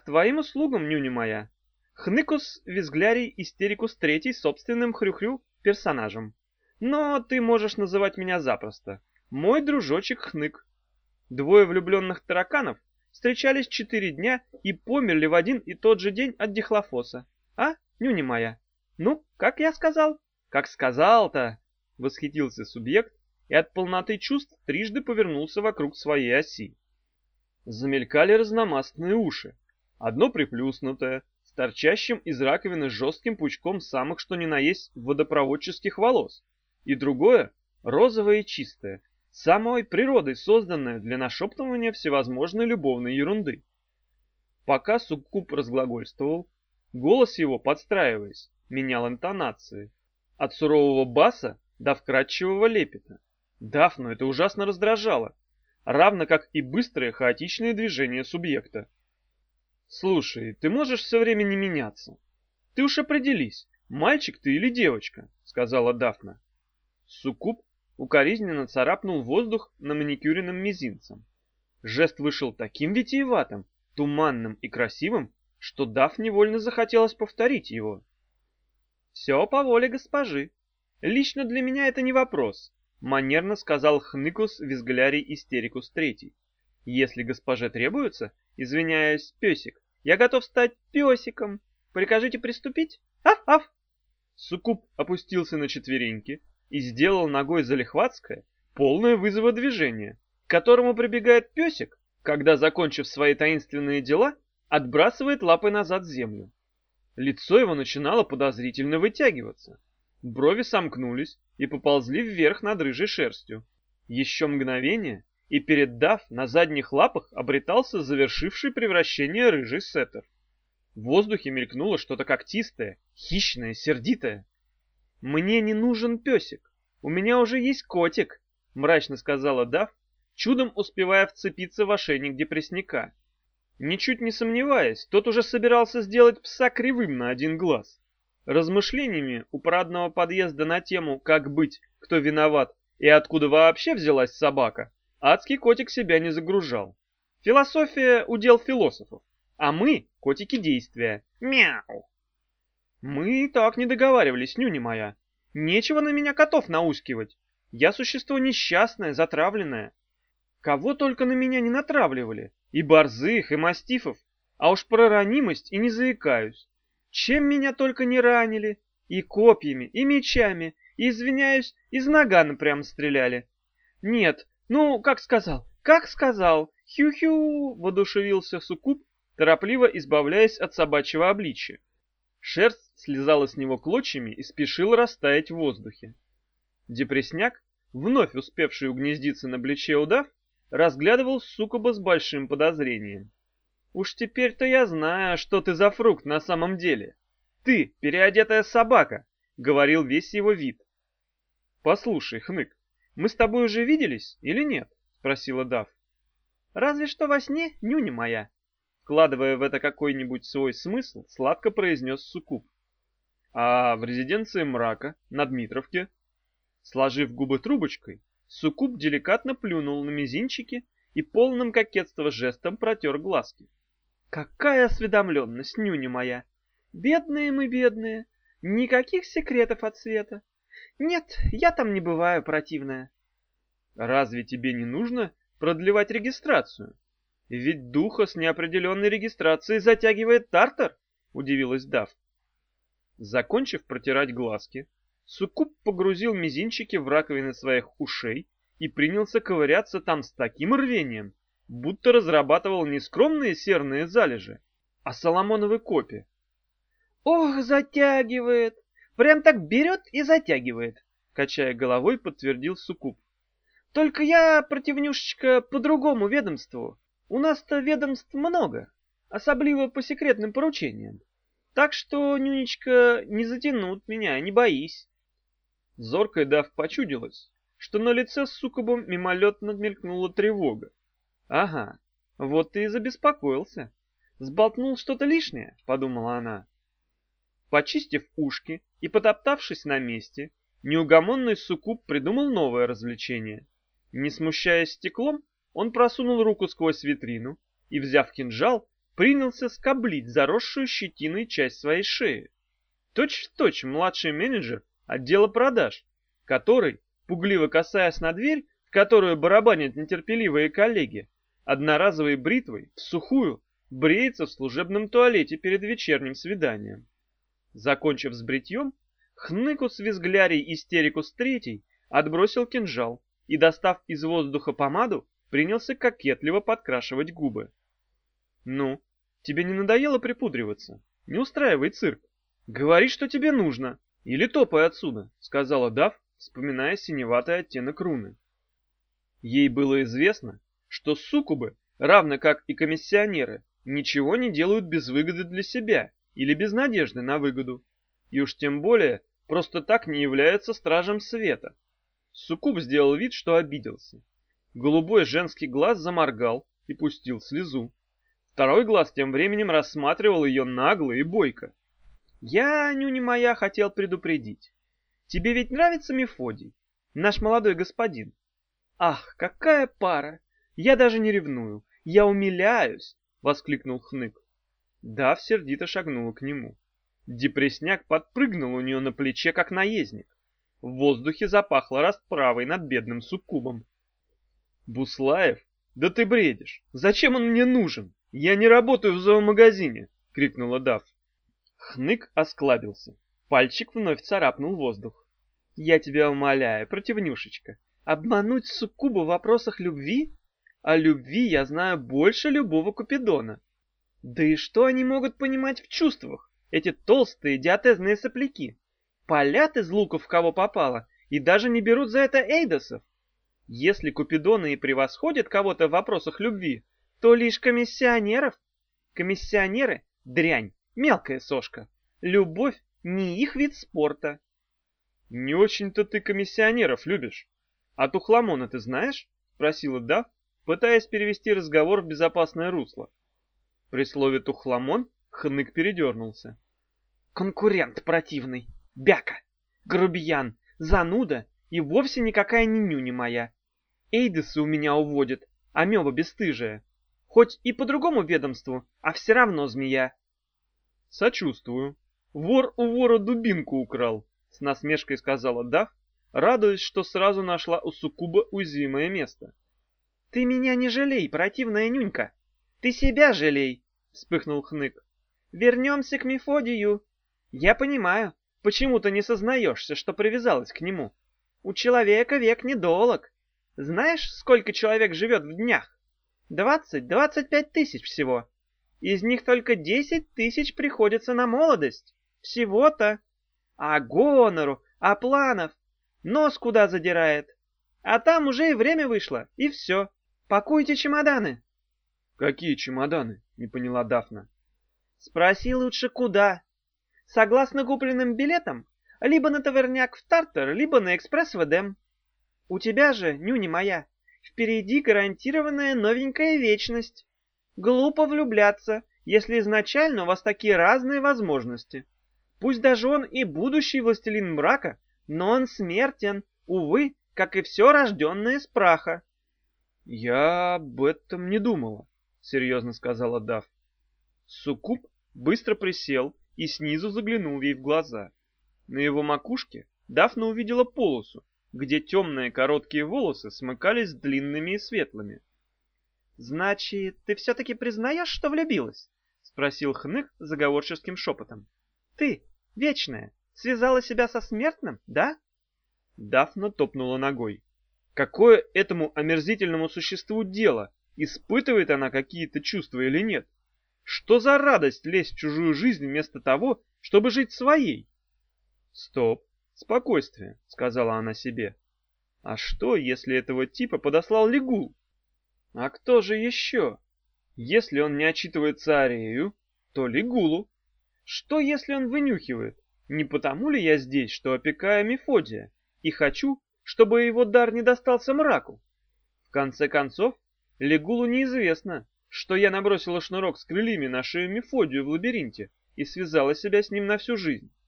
твоим услугам, нюня моя. Хныкус Визглярий Истерикус Третий собственным хрю-хрю персонажем. Но ты можешь называть меня запросто. Мой дружочек Хнык. Двое влюбленных тараканов встречались 4 дня и померли в один и тот же день от дихлофоса. А, нюня моя? Ну, как я сказал? Как сказал-то? Восхитился субъект и от полноты чувств трижды повернулся вокруг своей оси. Замелькали разномастные уши. Одно приплюснутое, с торчащим из раковины жестким пучком самых что ни на есть водопроводческих волос, и другое, розовое и чистое, самой природой созданное для нашептывания всевозможной любовной ерунды. Пока суккуб разглагольствовал, голос его, подстраиваясь, менял интонации, от сурового баса до вкрадчивого лепета. Дафну это ужасно раздражало, равно как и быстрые хаотичные движения субъекта. «Слушай, ты можешь все время не меняться? Ты уж определись, мальчик ты или девочка», — сказала Дафна. Суккуб укоризненно царапнул воздух на маникюренным мизинцем. Жест вышел таким витиеватым, туманным и красивым, что Даф невольно захотелось повторить его. «Все по воле госпожи. Лично для меня это не вопрос», — манерно сказал Хныкус Визглярий Истерикус Третий. «Если госпоже требуется, извиняюсь, песик, я готов стать песиком. Прикажите приступить? Аф-аф!» Суккуб опустился на четвереньки и сделал ногой залихватское, полное вызова движение, к которому прибегает песик, когда, закончив свои таинственные дела, отбрасывает лапы назад землю. Лицо его начинало подозрительно вытягиваться. Брови сомкнулись и поползли вверх над рыжей шерстью. Еще мгновение, и перед Даф на задних лапах обретался завершивший превращение рыжий сеттер. В воздухе мелькнуло что-то когтистое, хищное, сердитое. «Мне не нужен песик, у меня уже есть котик», — мрачно сказала Даф, чудом успевая вцепиться в ошейник депресняка. Ничуть не сомневаясь, тот уже собирался сделать пса кривым на один глаз. Размышлениями у парадного подъезда на тему «Как быть, кто виноват и откуда вообще взялась собака» адский котик себя не загружал. Философия — удел философов, а мы — котики действия. Мяу! Мы и так не договаривались, нюня моя. Нечего на меня котов наускивать. Я существо несчастное, затравленное. Кого только на меня не натравливали. И борзых, и мастифов. А уж про ранимость и не заикаюсь. Чем меня только не ранили. И копьями, и мечами, и, извиняюсь, из нагана прямо стреляли. Нет, ну, как сказал, хю-хю, воодушевился суккуб, торопливо избавляясь от собачьего обличия. Шерсть слезала с него клочьями и спешила растаять в воздухе. Депресняк, вновь успевший угнездиться на плече удав, разглядывал суккуба с большим подозрением. «Уж теперь-то я знаю, что ты за фрукт на самом деле. Ты, переодетая собака», — говорил весь его вид. «Послушай, Хнык, мы с тобой уже виделись или нет?» — спросила Даф. «Разве что во сне, нюня моя», — вкладывая в это какой-нибудь свой смысл, сладко произнес суккуб. «А в резиденции мрака, на Дмитровке?» Сложив губы трубочкой, суккуб деликатно плюнул на мизинчики и полным кокетства жестом протер глазки. «Какая осведомленность, нюня моя! Бедные мы, бедные! Никаких секретов от света! Нет, я там не бываю, противная!» «Разве тебе не нужно продлевать регистрацию? Ведь духа с неопределенной регистрацией затягивает тартар!» — удивилась Даф. Закончив протирать глазки, суккуб погрузил мизинчики в раковины своих ушей и принялся ковыряться там с таким рвением, будто разрабатывал не скромные серные залежи, а соломоновы копи. «Ох, затягивает! Прям так берет и затягивает!» — качая головой, подтвердил суккуб. «Только я, противнюшечка, по другому ведомству. У нас-то ведомств много, особливо по секретным поручениям. Так что, нюнечка, не затянут меня, не боись». Зоркой Даф почудилась, что на лице с суккубом мимолетно мелькнула тревога. «Ага, вот ты и забеспокоился. Сболтнул что-то лишнее», — подумала она. Почистив ушки и потоптавшись на месте, неугомонный суккуб придумал новое развлечение. Не смущаясь стеклом, он просунул руку сквозь витрину и, взяв кинжал, принялся скоблить заросшую щетиной часть своей шеи. Точь-в-точь младший менеджер отдела продаж, который, пугливо касаясь на дверь, в которую барабанят нетерпеливые коллеги, одноразовой бритвой, в сухую, бреется в служебном туалете перед вечерним свиданием. Закончив с бритьем, Хныкус Визглярий Истерикус III отбросил кинжал и, достав из воздуха помаду, принялся кокетливо подкрашивать губы. «Ну, тебе не надоело припудриваться? Не устраивай цирк. Говори, что тебе нужно, или топай отсюда», — сказала Дав, вспоминая синеватый оттенок руны. Ей было известно, что суккубы, равно как и комиссионеры, ничего не делают без выгоды для себя или без надежды на выгоду, и уж тем более просто так не являются стражем света. Суккуб сделал вид, что обиделся. Голубой женский глаз заморгал и пустил слезу. Второй глаз тем временем рассматривал ее нагло и бойко. «Я, нюня моя, хотел предупредить. Тебе ведь нравится Мефодий, наш молодой господин?» «Ах, какая пара! Я даже не ревную, я умиляюсь!» — воскликнул Хнык. Дав сердито шагнула к нему. Депресняк подпрыгнул у нее на плече, как наездник. В воздухе запахло расправой над бедным суккубом. «Буслаев? Да ты бредишь! Зачем он мне нужен? Я не работаю в зоомагазине!» — крикнула Дав. Хнык осклабился. Пальчик вновь царапнул воздух. «Я тебя умоляю, противнюшечка, обмануть суккуба в вопросах любви? О любви я знаю больше любого Купидона. Да и что они могут понимать в чувствах, эти толстые диатезные сопляки? Палят из луков кого попало и даже не берут за это эйдосов. Если Купидоны и превосходят кого-то в вопросах любви, то лишь комиссионеров. Комиссионеры — дрянь, мелкая сошка. Любовь — не их вид спорта». «Не очень-то ты комиссионеров любишь. А Тухламона ты знаешь?» — спросила Дав, пытаясь перевести разговор в безопасное русло. При слове «Тухламон» Хнык передернулся. «Конкурент противный, бяка, грубиян, зануда и вовсе никакая не нюня моя. Эйдесы у меня уводят, амеба бесстыжая. Хоть и по другому ведомству, а все равно змея». «Сочувствую. Вор у вора дубинку украл», — с насмешкой сказала Дав, радуясь, что сразу нашла у суккуба уязвимое место. «Ты меня не жалей, противная нюнька. Ты себя жалей», — вспыхнул Хнык. «Вернемся к Мефодию. Я понимаю, почему ты не сознаешься, что привязалась к нему. У человека век недолог. Знаешь, сколько человек живет в днях? 20-25 тысяч всего. Из них только 10 тысяч приходится на молодость. Всего-то. А гонору, а планов. Нос куда задирает. А там уже и время вышло, и все. Пакуйте чемоданы». «Какие чемоданы?» — не поняла Дафна. «Спроси лучше, куда. Согласно купленным билетам, либо на таверняк в Тартар, либо на экспресс в Эдем. У тебя же, нюня моя, впереди гарантированная новенькая вечность. Глупо влюбляться, если изначально у вас такие разные возможности. Пусть даже он и будущий властелин мрака, но он смертен, увы, как и все рожденное из праха». «Я об этом не думала», — серьезно сказала Дав. Суккуб быстро присел и снизу заглянул ей в глаза. На его макушке Дафна увидела полосу, где темные короткие волосы смыкались с длинными и светлыми. «Значит, ты все-таки признаешь, что влюбилась?» — спросил Хнык заговорческим шепотом. «Ты, вечная, связала себя со смертным, да?» Дафна топнула ногой. Какое этому омерзительному существу дело, испытывает она какие-то чувства или нет? Что за радость лезть в чужую жизнь вместо того, чтобы жить своей? «Стоп, спокойствие», — сказала она себе. «А что, если этого типа подослал Лигул? А кто же еще? Если он не отчитывается Арею, то Лигулу. Что, если он вынюхивает? Не потому ли я здесь, что опекаю Мефодия, и хочу, чтобы его дар не достался мраку? В конце концов, Лигулу неизвестно, что я набросила шнурок с крыльями на шею Мефодию в лабиринте и связала себя с ним на всю жизнь.